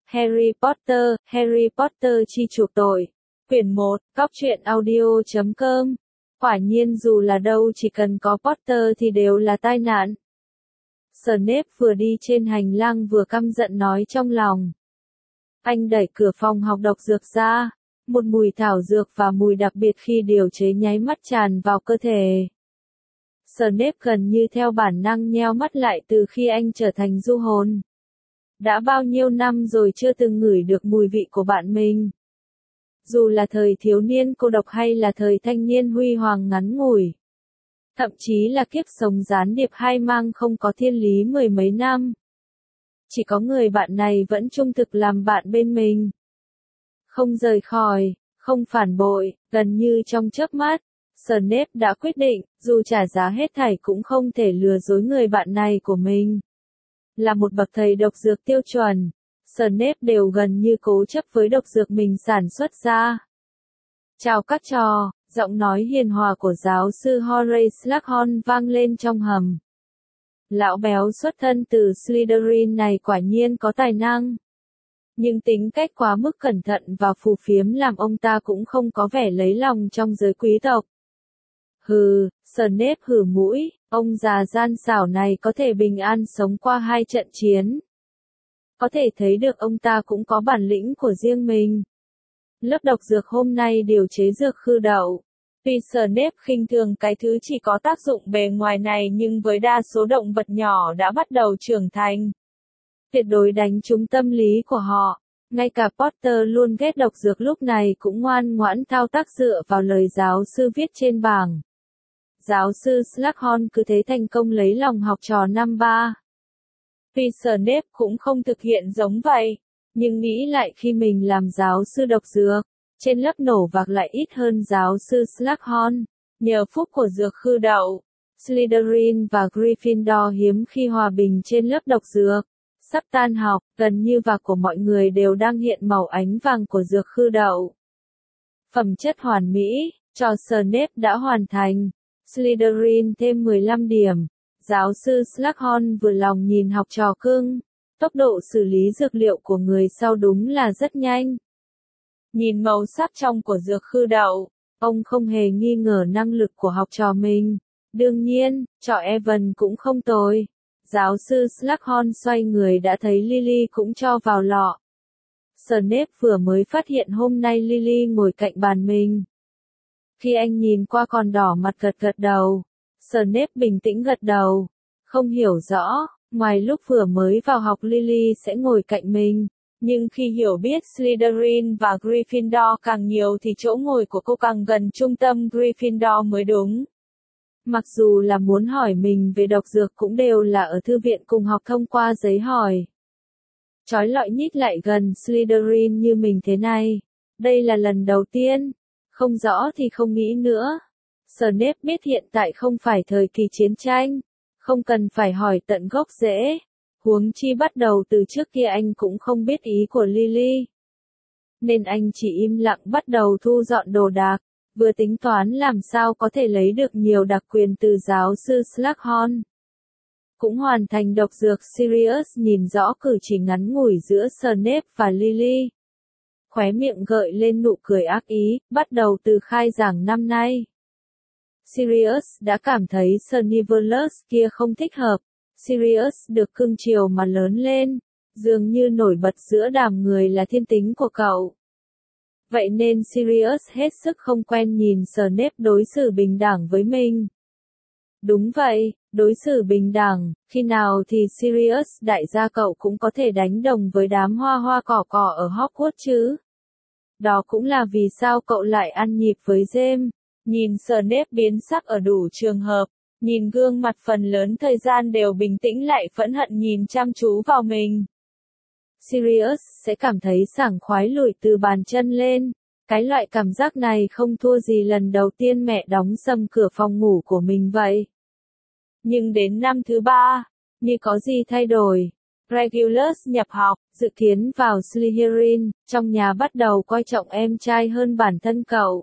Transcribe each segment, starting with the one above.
Harry Potter chi chuộc tội. Quyển 1, Cóc truyện audio.com. Quả nhiên dù là đâu chỉ cần có Potter thì đều là tai nạn. Snape vừa đi trên hành lang vừa căm giận nói trong lòng. Anh đẩy cửa phòng học độc dược ra, một mùi thảo dược và mùi đặc biệt khi điều chế nháy mắt tràn vào cơ thể. Snape gần như theo bản năng nheo mắt lại từ khi anh trở thành du hồn. Đã bao nhiêu năm rồi chưa từng ngửi được mùi vị của bạn mình. Dù là thời thiếu niên cô độc hay là thời thanh niên huy hoàng ngắn ngủi. Thậm chí là kiếp sống gián điệp hai mang không có thiên lý mười mấy năm. Chỉ có người bạn này vẫn trung thực làm bạn bên mình. Không rời khỏi, không phản bội, gần như trong chớp mắt, Snape đã quyết định, dù trả giá hết thảy cũng không thể lừa dối người bạn này của mình. Là một bậc thầy độc dược tiêu chuẩn, Snape đều gần như cố chấp với độc dược mình sản xuất ra. Chào các trò, giọng nói hiền hòa của giáo sư Horace Slughorn vang lên trong hầm. Lão béo xuất thân từ Slytherin này quả nhiên có tài năng. Nhưng tính cách quá mức cẩn thận và phù phiếm làm ông ta cũng không có vẻ lấy lòng trong giới quý tộc. Hừ, Snape hử mũi, ông già gian xảo này có thể bình an sống qua 2 trận chiến. Có thể thấy được ông ta cũng có bản lĩnh của riêng mình. Lớp độc dược hôm nay điều chế dược khư đậu. Tuy Snape khinh thường cái thứ chỉ có tác dụng bề ngoài này nhưng với đa số động vật nhỏ đã bắt đầu trưởng thành. Tuyệt đối đánh trúng tâm lý của họ. Ngay cả Potter luôn ghét độc dược lúc này cũng ngoan ngoãn thao tác dựa vào lời giáo sư viết trên bảng. Giáo sư Slughorn cứ thế thành công lấy lòng học trò năm 3. Tuy Snape cũng không thực hiện giống vậy, nhưng nghĩ lại khi mình làm giáo sư độc dược, trên lớp nổ vạc lại ít hơn giáo sư Slughorn. Nhờ phúc của dược khư đậu, Slytherin và Gryffindor hiếm khi hòa bình trên lớp độc dược. Sắp tan học, gần như vạc của mọi người đều đang hiện màu ánh vàng của dược khư đậu. Phẩm chất hoàn mỹ, trò Snape đã hoàn thành. Slytherin thêm 15 điểm. Giáo sư Slughorn vừa lòng nhìn học trò cưng. Tốc độ xử lý dược liệu của người sau đúng là rất nhanh. Nhìn màu sắc trong của dược khư đậu, ông không hề nghi ngờ năng lực của học trò mình. Đương nhiên, trò Evan cũng không tồi. Giáo sư Slughorn xoay người đã thấy Lily cũng cho vào lọ. Snape vừa mới phát hiện hôm nay Lily ngồi cạnh bàn mình. Khi anh nhìn qua còn đỏ mặt gật đầu. Snape bình tĩnh gật đầu. Không hiểu rõ, ngoài lúc vừa mới vào học Lily sẽ ngồi cạnh mình. Nhưng khi hiểu biết Slytherin và Gryffindor càng nhiều thì chỗ ngồi của cô càng gần trung tâm Gryffindor mới đúng. Mặc dù là muốn hỏi mình về độc dược cũng đều là ở thư viện cùng học thông qua giấy hỏi. Trói lọi nhích lại gần Slytherin như mình thế này. Đây là lần đầu tiên. Không rõ thì không nghĩ nữa. Snape biết hiện tại không phải thời kỳ chiến tranh. Không cần phải hỏi tận gốc rễ. Huống chi bắt đầu từ trước kia anh cũng không biết ý của Lily. Nên anh chỉ im lặng bắt đầu thu dọn đồ đạc. Vừa tính toán làm sao có thể lấy được nhiều đặc quyền từ giáo sư Slughorn. Cũng hoàn thành độc dược Sirius nhìn rõ cử chỉ ngắn ngủi giữa Snape và Lily. Khóe miệng gợi lên nụ cười ác ý, bắt đầu từ khai giảng năm nay. Sirius đã cảm thấy Snivellus kia không thích hợp. Sirius được cưng chiều mà lớn lên, dường như nổi bật giữa đám người là thiên tính của cậu. Vậy nên Sirius hết sức không quen nhìn Snape đối xử bình đẳng với mình. Đúng vậy, đối xử bình đẳng, khi nào thì Sirius đại gia cậu cũng có thể đánh đồng với đám hoa hoa cỏ cỏ ở Hogwarts chứ. Đó cũng là vì sao cậu lại ăn nhịp với James. Nhìn Snape biến sắc ở đủ trường hợp, nhìn gương mặt phần lớn thời gian đều bình tĩnh lại phẫn hận nhìn chăm chú vào mình. Sirius sẽ cảm thấy sảng khoái lùi từ bàn chân lên. Cái loại cảm giác này không thua gì lần đầu tiên mẹ đóng sầm cửa phòng ngủ của mình vậy. Nhưng đến năm thứ 3, như có gì thay đổi. Regulus nhập học, dự kiến vào Slytherin, trong nhà bắt đầu coi trọng em trai hơn bản thân cậu.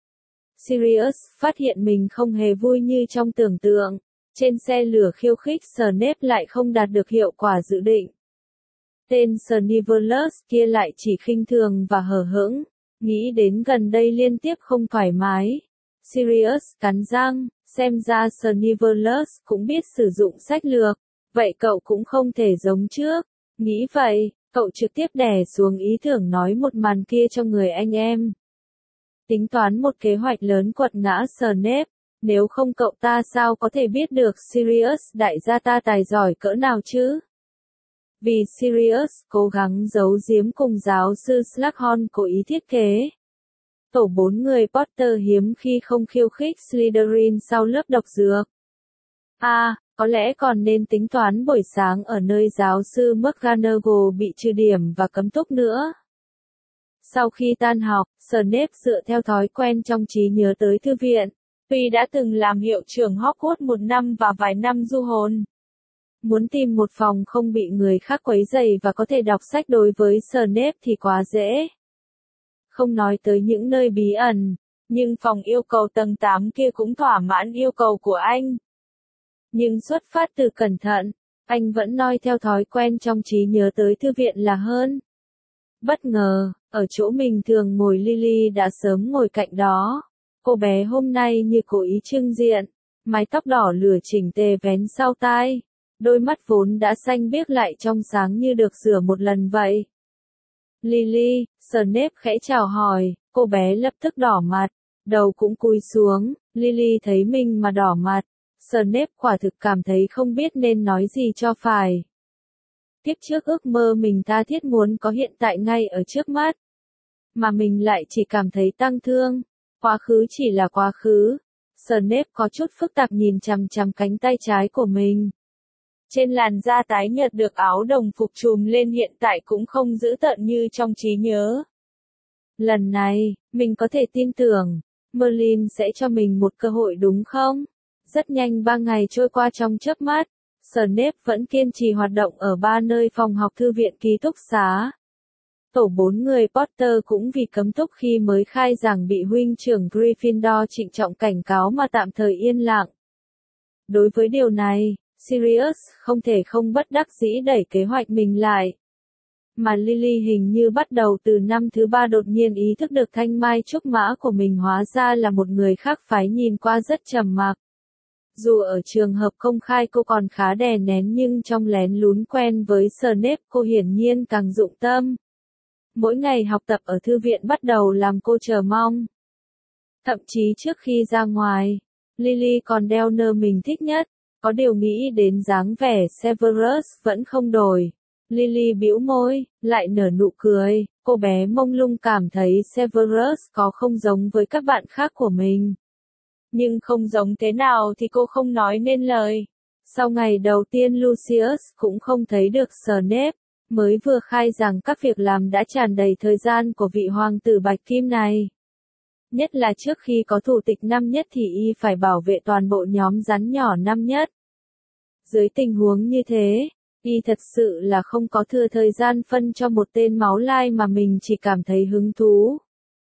Sirius phát hiện mình không hề vui như trong tưởng tượng. Trên xe lửa khiêu khích Snape lại không đạt được hiệu quả dự định. Tên Snivellus kia lại chỉ khinh thường và hờ hững, nghĩ đến gần đây liên tiếp không thoải mái. Sirius cắn răng, xem ra Snivellus cũng biết sử dụng sách lược, vậy cậu cũng không thể giống trước. Nghĩ vậy, cậu trực tiếp đè xuống ý tưởng nói một màn kia cho người anh em. Tính toán một kế hoạch lớn quật ngã Snape, nếu không cậu ta sao có thể biết được Sirius đại gia ta tài giỏi cỡ nào chứ? Vì Sirius cố gắng giấu giếm cùng giáo sư Slughorn cố ý thiết kế. Tổ 4 người Potter hiếm khi không khiêu khích Slytherin sau lớp độc dược. Có lẽ còn nên tính toán buổi sáng ở nơi giáo sư McGonagall bị trừ điểm và cấm túc nữa. Sau khi tan học, Snape dựa theo thói quen trong trí nhớ tới thư viện. Tuy đã từng làm hiệu trưởng Hogwarts một năm và vài năm du hồn. Muốn tìm một phòng không bị người khác quấy rầy và có thể đọc sách đối với Snape thì quá dễ. Không nói tới những nơi bí ẩn, nhưng phòng yêu cầu tầng 8 kia cũng thỏa mãn yêu cầu của anh. Nhưng xuất phát từ cẩn thận, anh vẫn noi theo thói quen trong trí nhớ tới thư viện là hơn. Bất ngờ, ở chỗ mình thường ngồi Lily đã sớm ngồi cạnh đó. Cô bé hôm nay như cố ý trưng diện, mái tóc đỏ lửa chỉnh tề vén sau tai, đôi mắt vốn đã xanh biếc lại trong sáng như được rửa một lần vậy. Lily, Snape khẽ chào hỏi, cô bé lập tức đỏ mặt, đầu cũng cúi xuống, Lily thấy mình mà đỏ mặt, Snape quả thực cảm thấy không biết nên nói gì cho phải. Kiếp trước ước mơ mình tha thiết muốn có hiện tại ngay ở trước mắt, mà mình lại chỉ cảm thấy tang thương, quá khứ chỉ là quá khứ. Snape có chút phức tạp nhìn chằm chằm cánh tay trái của mình. Trên làn da tái nhợt được áo đồng phục trùm lên hiện tại cũng không dữ tợn như trong trí nhớ. Lần này, mình có thể tin tưởng, Merlin sẽ cho mình một cơ hội đúng không? Rất nhanh 3 ngày trôi qua trong chớp mắt, Snape vẫn kiên trì hoạt động ở 3 nơi phòng học thư viện ký túc xá. Tổ 4 người Potter cũng vì cấm túc khi mới khai giảng bị huynh trưởng Gryffindor trịnh trọng cảnh cáo mà tạm thời yên lặng. Đối với điều này, Sirius không thể không bất đắc dĩ đẩy kế hoạch mình lại. Mà Lily hình như bắt đầu từ năm thứ 3 đột nhiên ý thức được thanh mai trúc mã của mình hóa ra là một người khác phái nhìn qua rất trầm mặc. Dù ở trường hợp công khai cô còn khá đè nén nhưng trong lén lún quen với Snape cô hiển nhiên càng dụng tâm. Mỗi ngày học tập ở thư viện bắt đầu làm cô chờ mong. Thậm chí trước khi ra ngoài, Lily còn đeo nơ mình thích nhất, có điều nghĩ đến dáng vẻ Severus vẫn không đổi. Lily bĩu môi, lại nở nụ cười, cô bé mông lung cảm thấy Severus có không giống với các bạn khác của mình. Nhưng không giống thế nào thì cô không nói nên lời. Sau ngày đầu tiên Lucius cũng không thấy được Snape, mới vừa khai rằng các việc làm đã tràn đầy thời gian của vị hoàng tử Bạch Kim này. Nhất là trước khi có thủ tịch năm nhất thì y phải bảo vệ toàn bộ nhóm rắn nhỏ năm nhất. Dưới tình huống như thế, y thật sự là không có thừa thời gian phân cho một tên máu lai mà mình chỉ cảm thấy hứng thú.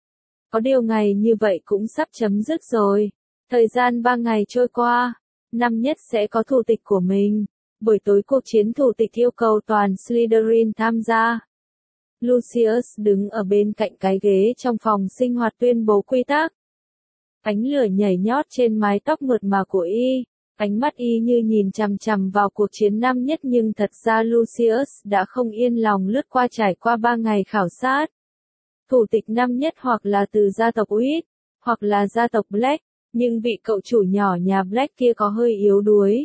Có điều ngày như vậy cũng sắp chấm dứt rồi. Thời gian 3 ngày trôi qua, năm nhất sẽ có thủ tịch của mình. Buổi tối cuộc chiến thủ tịch yêu cầu toàn Slytherin tham gia. Lucius đứng ở bên cạnh cái ghế trong phòng sinh hoạt tuyên bố quy tắc. Ánh lửa nhảy nhót trên mái tóc mượt mà của y, ánh mắt y như nhìn chằm chằm vào cuộc chiến năm nhất nhưng thật ra Lucius đã không yên lòng lướt qua trải qua 3 ngày khảo sát. Thủ tịch năm nhất hoặc là từ gia tộc Whit, hoặc là gia tộc Black, nhưng vị cậu chủ nhỏ nhà Black kia có hơi yếu đuối.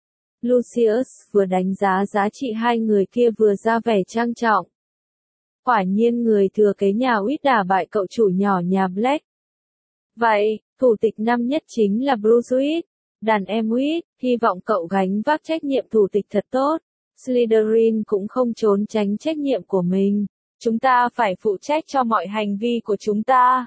Lucius vừa đánh giá giá trị hai người kia vừa ra vẻ trang trọng. Quả nhiên người thừa kế nhà Whit đả bại cậu chủ nhỏ nhà Black. Vậy, thủ tịch năm nhất chính là Bruce Whit, đàn em Whit, hy vọng cậu gánh vác trách nhiệm thủ tịch thật tốt. Slytherin cũng không trốn tránh trách nhiệm của mình. Chúng ta phải phụ trách cho mọi hành vi của chúng ta.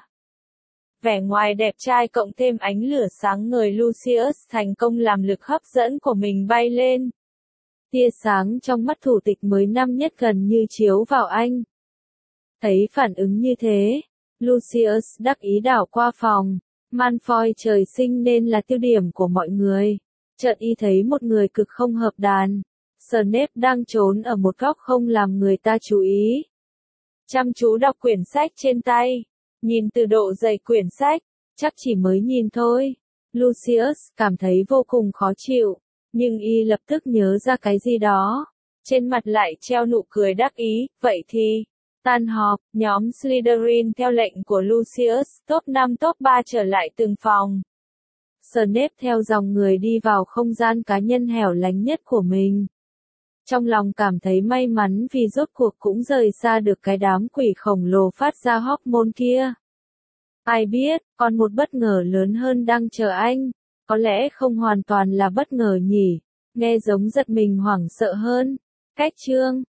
Vẻ ngoài đẹp trai cộng thêm ánh lửa sáng ngời Lucius thành công làm lực hấp dẫn của mình bay lên. Tia sáng trong mắt thủ tịch mới năm nhất gần như chiếu vào anh. Thấy phản ứng như thế, Lucius đắc ý đảo qua phòng. Malfoy trời sinh nên là tiêu điểm của mọi người. Chợt y thấy một người cực không hợp đàn. Snape đang trốn ở một góc không làm người ta chú ý. Chăm chú đọc quyển sách trên tay. Nhìn từ độ dày quyển sách, chắc chỉ mới nhìn thôi. Lucius cảm thấy vô cùng khó chịu, nhưng y lập tức nhớ ra cái gì đó. Trên mặt lại treo nụ cười đắc ý, vậy thì, tan họp, nhóm Slytherin theo lệnh của Lucius, top 5 top 3 trở lại từng phòng. Snape theo dòng người đi vào không gian cá nhân hẻo lánh nhất của mình. Trong lòng cảm thấy may mắn vì rốt cuộc cũng rời xa được cái đám quỷ khổng lồ phát ra hormone kia. Ai biết, còn một bất ngờ lớn hơn đang chờ anh. Có lẽ không hoàn toàn là bất ngờ nhỉ, nghe giống giật mình hoảng sợ hơn. Cách chương